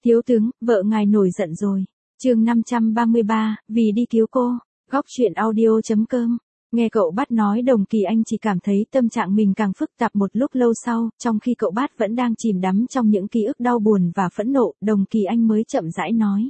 Thiếu tướng, vợ ngài nổi giận rồi. Chương 533, vì đi cứu cô. Góc truyện audio.com. Nghe cậu Bát nói Đồng Kỳ Anh chỉ cảm thấy tâm trạng mình càng phức tạp một lúc lâu sau, trong khi cậu Bát vẫn đang chìm đắm trong những ký ức đau buồn và phẫn nộ, Đồng Kỳ Anh mới chậm rãi nói.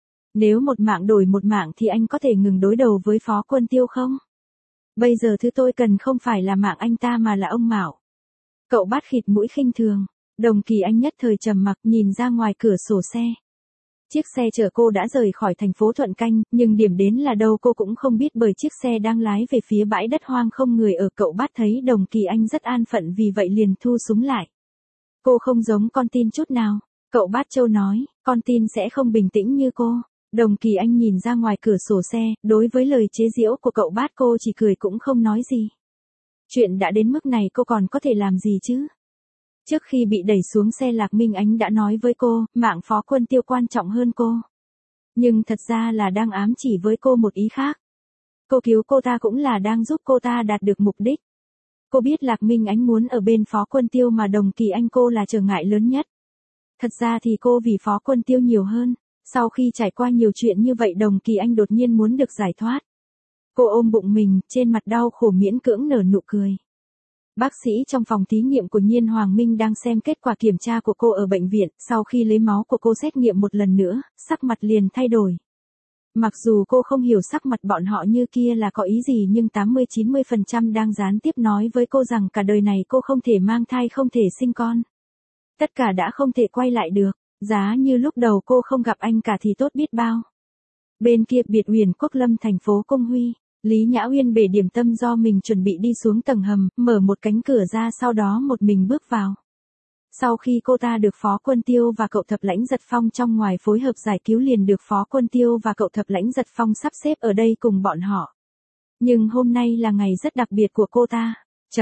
Nếu một mạng đổi một mạng thì anh có thể ngừng đối đầu với Phó Quân Tiêu không? Bây giờ thứ tôi cần không phải là mạng anh ta mà là ông Mạo. Cậu Bát khịt mũi khinh thường. Đồng Kỳ Anh nhất thời trầm mặc nhìn ra ngoài cửa sổ xe. Chiếc xe chở cô đã rời khỏi thành phố Thuận Canh, nhưng điểm đến là đâu cô cũng không biết bởi chiếc xe đang lái về phía bãi đất hoang không người ở. Cậu Bát thấy Đồng Kỳ Anh rất an phận vì vậy liền thu súng lại. Cô không giống con tin chút nào. Cậu Bát Châu nói, con tin sẽ không bình tĩnh như cô. Đồng Kỳ Anh nhìn ra ngoài cửa sổ xe, đối với lời chế giễu của cậu Bát cô chỉ cười cũng không nói gì. Chuyện đã đến mức này cô còn có thể làm gì chứ? Trước khi bị đẩy xuống xe Lạc Minh Ánh đã nói với cô, mạng Phó Quân Tiêu quan trọng hơn cô. Nhưng thật ra là đang ám chỉ với cô một ý khác. Cô cứu cô ta cũng là đang giúp cô ta đạt được mục đích. Cô biết Lạc Minh Ánh muốn ở bên Phó Quân Tiêu mà Đồng Kỳ Anh cô là trở ngại lớn nhất. Thật ra thì cô vì Phó Quân Tiêu nhiều hơn. Sau khi trải qua nhiều chuyện như vậy Đồng Kỳ Anh đột nhiên muốn được giải thoát. Cô ôm bụng mình, trên mặt đau khổ miễn cưỡng nở nụ cười. Bác sĩ trong phòng thí nghiệm của Nhiên Hoàng Minh đang xem kết quả kiểm tra của cô ở bệnh viện, sau khi lấy máu của cô xét nghiệm một lần nữa, sắc mặt liền thay đổi. Mặc dù cô không hiểu sắc mặt bọn họ như kia là có ý gì nhưng 80-90% đang gián tiếp nói với cô rằng cả đời này cô không thể mang thai không thể sinh con. Tất cả đã không thể quay lại được, giá như lúc đầu cô không gặp anh cả thì tốt biết bao. Bên kia biệt Uyển Quốc Lâm thành phố Công Huy. Lý Nhã Uyên bể điểm tâm do mình chuẩn bị đi xuống tầng hầm, mở một cánh cửa ra sau đó một mình bước vào. Sau khi cô ta được Phó Quân Tiêu và cậu Thập Lãnh Giật Phong trong ngoài phối hợp giải cứu liền được Phó Quân Tiêu và cậu Thập Lãnh Giật Phong sắp xếp ở đây cùng bọn họ. Nhưng hôm nay là ngày rất đặc biệt của cô ta.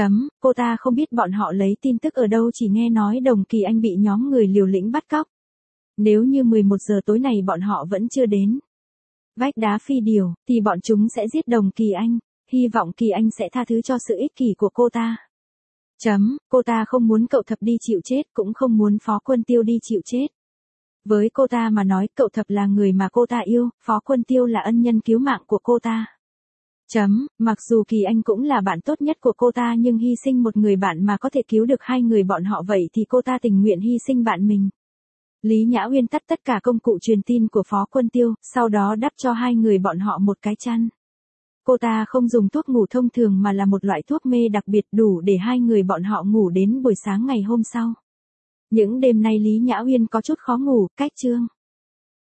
Cô ta không biết bọn họ lấy tin tức ở đâu chỉ nghe nói Đồng Kỳ Anh bị nhóm người liều lĩnh bắt cóc. Nếu như 11 giờ tối này bọn họ vẫn chưa đến vách đá phi điều, thì bọn chúng sẽ giết Đồng Kỳ Anh, hy vọng Kỳ Anh sẽ tha thứ cho sự ích kỷ của cô ta. Cô ta không muốn cậu Thập đi chịu chết cũng không muốn Phó Quân Tiêu đi chịu chết. Với cô ta mà nói cậu Thập là người mà cô ta yêu, Phó Quân Tiêu là ân nhân cứu mạng của cô ta. Mặc dù Kỳ Anh cũng là bạn tốt nhất của cô ta nhưng hy sinh một người bạn mà có thể cứu được hai người bọn họ vậy thì cô ta tình nguyện hy sinh bạn mình. Lý Nhã Uyên tắt tất cả công cụ truyền tin của Phó Quân Tiêu, sau đó đắp cho hai người bọn họ một cái chăn. Cô ta không dùng thuốc ngủ thông thường mà là một loại thuốc mê đặc biệt đủ để hai người bọn họ ngủ đến buổi sáng ngày hôm sau. Những đêm nay Lý Nhã Uyên có chút khó ngủ, cách chương.